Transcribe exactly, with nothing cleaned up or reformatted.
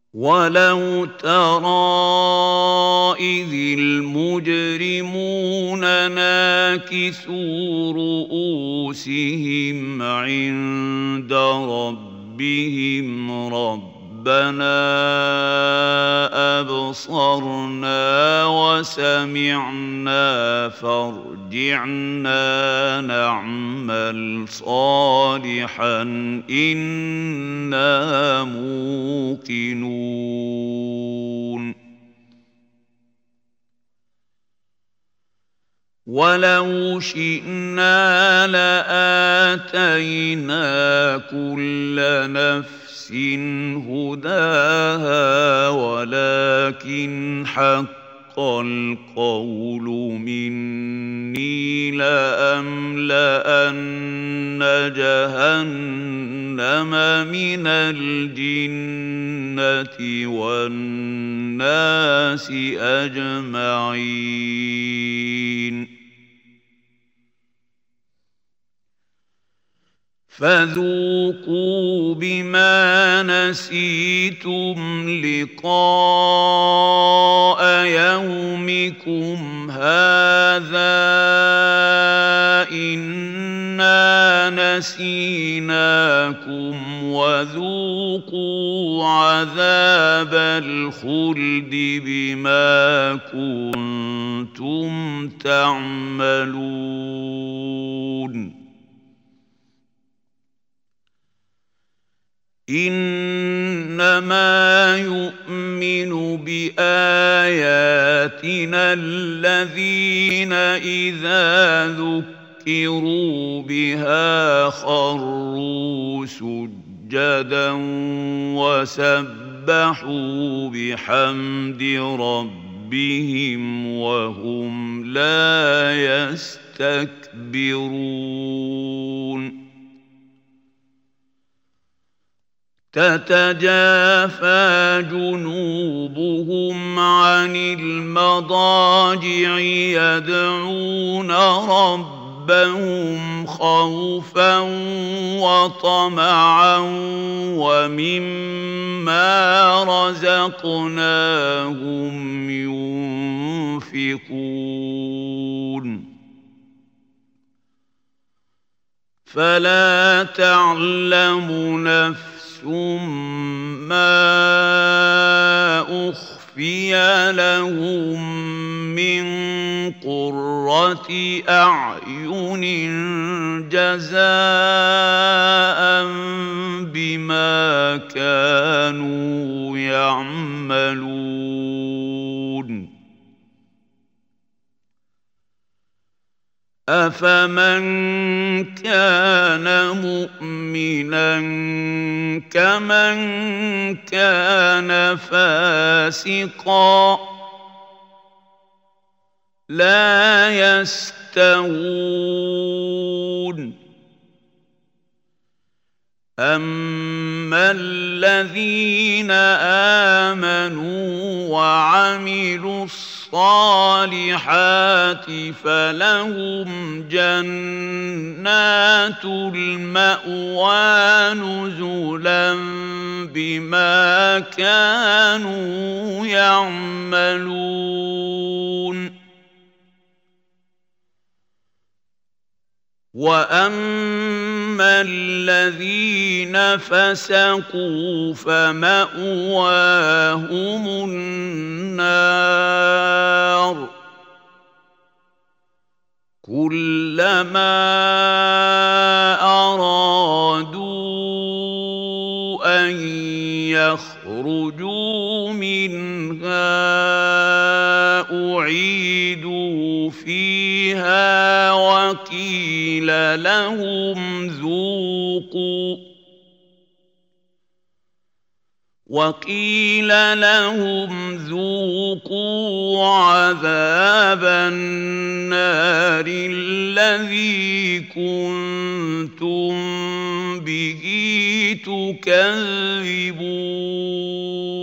ولو ترى إذ المجرمون ناكسوا رؤوسهم عند ربهم ربنا أبصرنا وسمعنا فارجعنا نعمل صالحا إنا موقنون ولو شئنا لآتينا كل نفس هداها ولكن حق القول مني لأملأن جهنم من الجنة والناس أجمعين فذوقوا بما نسيتم لقاء يومكم هذا إنا نسيناكم وذوقوا عذاب الخلد بما كنتم تعملون إنما يؤمن بآياتنا الذين إذا ذكروا بها خروا سجدا وسبحوا بحمد ربهم وهم لا يستكبرون تتجافى جنوبهم عن المضاجع يدعون ربهم خوفا وطمعا ومما رزقناهم ينفقون فلا تعلم نفس ما أخفي لهم من قرة أعين جزاء بما كانوا يعملون أفمن كان مؤمنا كمن كان فاسقا لا يستوون أما الذين آمنوا وعملوا الصالحات فلهم جنات المأوى نزلا بما كانوا يعملون وأما الذين فسقوا فمأواهم النار كلما أرادوا أن يخرجوا منها أعيدوا فيها وقيل لهم ذوقوا وقيل لهم ذوقوا عذاب النار الذي كنتم به تكذبون